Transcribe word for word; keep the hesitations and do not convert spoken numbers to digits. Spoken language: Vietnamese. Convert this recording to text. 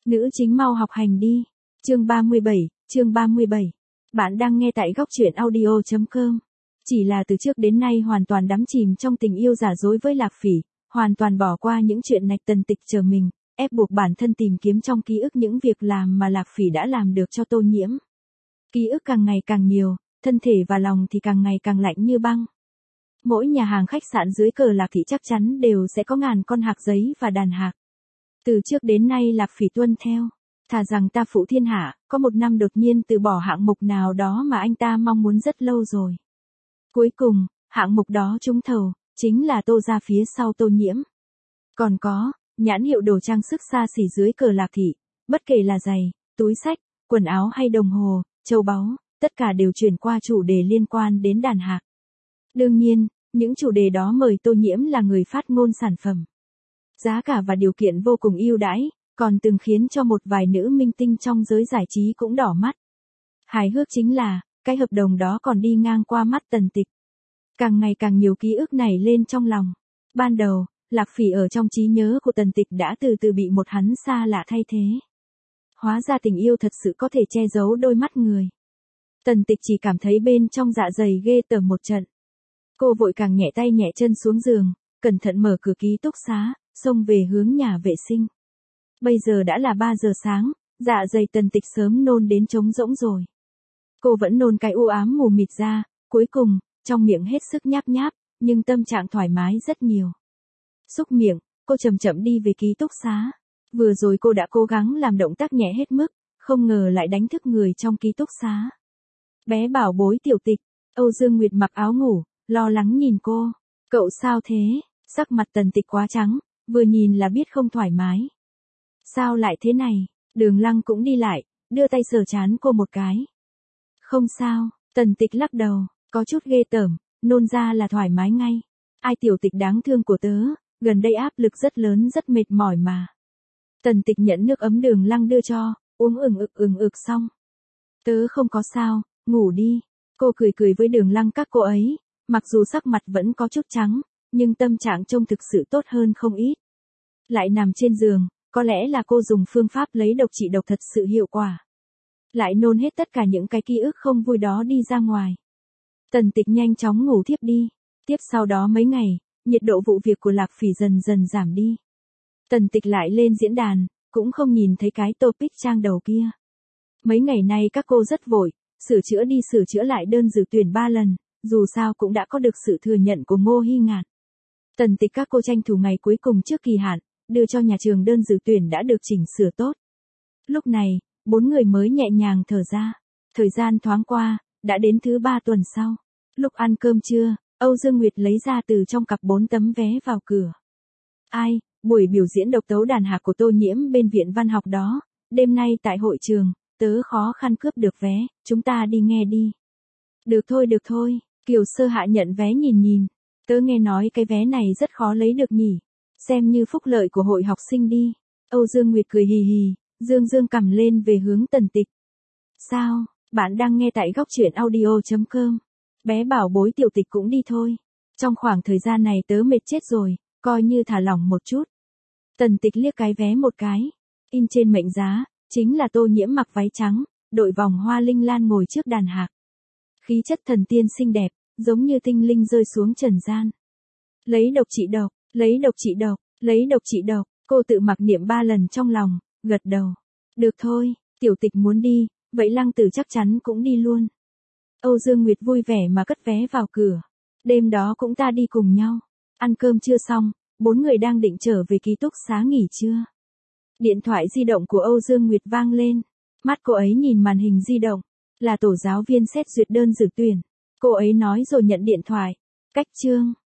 Nữ chính mau học hành đi. Chương ba mươi bảy, chương ba mươi bảy. Bạn đang nghe tại góc truyện audio chấm com. Chỉ là từ trước đến nay hoàn toàn đắm chìm trong tình yêu giả dối với Lạc Phỉ, hoàn toàn bỏ qua những chuyện nạch Tần Tịch chờ mình, ép buộc bản thân tìm kiếm trong ký ức những việc làm mà Lạc Phỉ đã làm được cho Tô Nhiễm. Ký ức càng ngày càng nhiều, thân thể và lòng thì càng ngày càng lạnh như băng. Mỗi nhà hàng khách sạn dưới cờ Lạc Thị chắc chắn đều sẽ có ngàn con hạc giấy và đàn hạc. Từ trước đến nay Lạc Phỉ tuân theo, thà rằng ta phụ thiên hạ, có một năm đột nhiên từ bỏ hạng mục nào đó mà anh ta mong muốn rất lâu rồi. Cuối cùng, hạng mục đó trúng thầu, chính là Tô ra phía sau Tô Nhiễm. Còn có, nhãn hiệu đồ trang sức xa xỉ dưới cờ Lạc Thị, bất kể là giày, túi xách, quần áo hay đồng hồ, châu báu, tất cả đều chuyển qua chủ đề liên quan đến đàn hạc. Đương nhiên, những chủ đề đó mời Tô Nhiễm là người phát ngôn sản phẩm. Giá cả và điều kiện vô cùng ưu đãi, còn từng khiến cho một vài nữ minh tinh trong giới giải trí cũng đỏ mắt. Hài hước chính là, cái hợp đồng đó còn đi ngang qua mắt Tần Tịch. Càng ngày càng nhiều ký ức nảy lên trong lòng. Ban đầu, Lạc Phỉ ở trong trí nhớ của Tần Tịch đã từ từ bị một hắn xa lạ thay thế. Hóa ra tình yêu thật sự có thể che giấu đôi mắt người. Tần Tịch chỉ cảm thấy bên trong dạ dày ghê tởm một trận. Cô vội càng nhẹ tay nhẹ chân xuống giường, cẩn thận mở cửa ký túc xá, xông về hướng nhà vệ sinh. Bây giờ đã là ba giờ sáng, dạ dày Tần Tịch sớm nôn đến trống rỗng rồi. Cô vẫn nôn cái u ám mù mịt ra, cuối cùng, trong miệng hết sức nháp nháp, nhưng tâm trạng thoải mái rất nhiều. Xúc miệng, cô chậm chậm đi về ký túc xá. Vừa rồi cô đã cố gắng làm động tác nhẹ hết mức, không ngờ lại đánh thức người trong ký túc xá. Bé bảo bối Tiểu Tịch, Âu Dương Nguyệt mặc áo ngủ, lo lắng nhìn cô. Cậu sao thế? Sắc mặt Tần Tịch quá trắng, vừa nhìn là biết không thoải mái. Sao lại thế này? Đường Lăng cũng đi lại, đưa tay sờ trán cô một cái. Không sao, Tần Tịch lắc đầu, có chút ghê tởm, nôn ra là thoải mái ngay. Ai Tiểu Tịch đáng thương của tớ, gần đây áp lực rất lớn rất mệt mỏi mà. Tần Tịch nhận nước ấm Đường Lăng đưa cho, uống ừng ực ừng ực xong. Tớ không có sao, ngủ đi. Cô cười cười với Đường Lăng các cô ấy, mặc dù sắc mặt vẫn có chút trắng, nhưng tâm trạng trông thực sự tốt hơn không ít. Lại nằm trên giường, có lẽ là cô dùng phương pháp lấy độc trị độc thật sự hiệu quả. Lại nôn hết tất cả những cái ký ức không vui đó đi ra ngoài. Tần Tịch nhanh chóng ngủ thiếp đi. Tiếp sau đó mấy ngày, nhiệt độ vụ việc của Lạc Phỉ dần dần giảm đi. Tần Tịch lại lên diễn đàn, cũng không nhìn thấy cái topic trang đầu kia. Mấy ngày nay các cô rất vội, sửa chữa đi sửa chữa lại đơn dự tuyển ba lần, dù sao cũng đã có được sự thừa nhận của Ngô Hy Ngạn. Tần Tịch các cô tranh thủ ngày cuối cùng trước kỳ hạn, đưa cho nhà trường đơn dự tuyển đã được chỉnh sửa tốt. Lúc này, bốn người mới nhẹ nhàng thở ra. Thời gian thoáng qua, đã đến thứ ba tuần sau. Lúc ăn cơm trưa, Âu Dương Nguyệt lấy ra từ trong cặp bốn tấm vé vào cửa. Ai, buổi biểu diễn độc tấu đàn hạc của Tô Nhiễm bên Viện Văn học đó, đêm nay tại hội trường, tớ khó khăn cướp được vé, chúng ta đi nghe đi. Được thôi được thôi, Kiều Sơ Hạ nhận vé nhìn nhìn. Tớ nghe nói cái vé này rất khó lấy được nhỉ. Xem như phúc lợi của hội học sinh đi. Âu Dương Nguyệt cười hì hì, dương dương cầm lên về hướng Tần Tịch. Sao, bạn đang nghe tại góc truyện audio chấm com. Bé bảo bối Tiểu Tịch cũng đi thôi. Trong khoảng thời gian này tớ mệt chết rồi, coi như thả lỏng một chút. Tần Tịch liếc cái vé một cái. In trên mệnh giá, chính là Tô Nhiễm mặc váy trắng, đội vòng hoa linh lan ngồi trước đàn hạc. Khí chất thần tiên xinh đẹp, giống như tinh linh rơi xuống trần gian. Lấy độc trị độc, lấy độc trị độc, lấy độc trị độc, cô tự mặc niệm ba lần trong lòng, gật đầu. Được thôi, Tiểu Tịch muốn đi, vậy Lăng Tử chắc chắn cũng đi luôn. Âu Dương Nguyệt vui vẻ mà cất vé vào cửa. Đêm đó cũng ta đi cùng nhau. Ăn cơm chưa xong, bốn người đang định trở về ký túc xá nghỉ trưa. Điện thoại di động của Âu Dương Nguyệt vang lên. Mắt cô ấy nhìn màn hình di động, là tổ giáo viên xét duyệt đơn dự tuyển. Cô ấy nói rồi nhận điện thoại. Cách chương.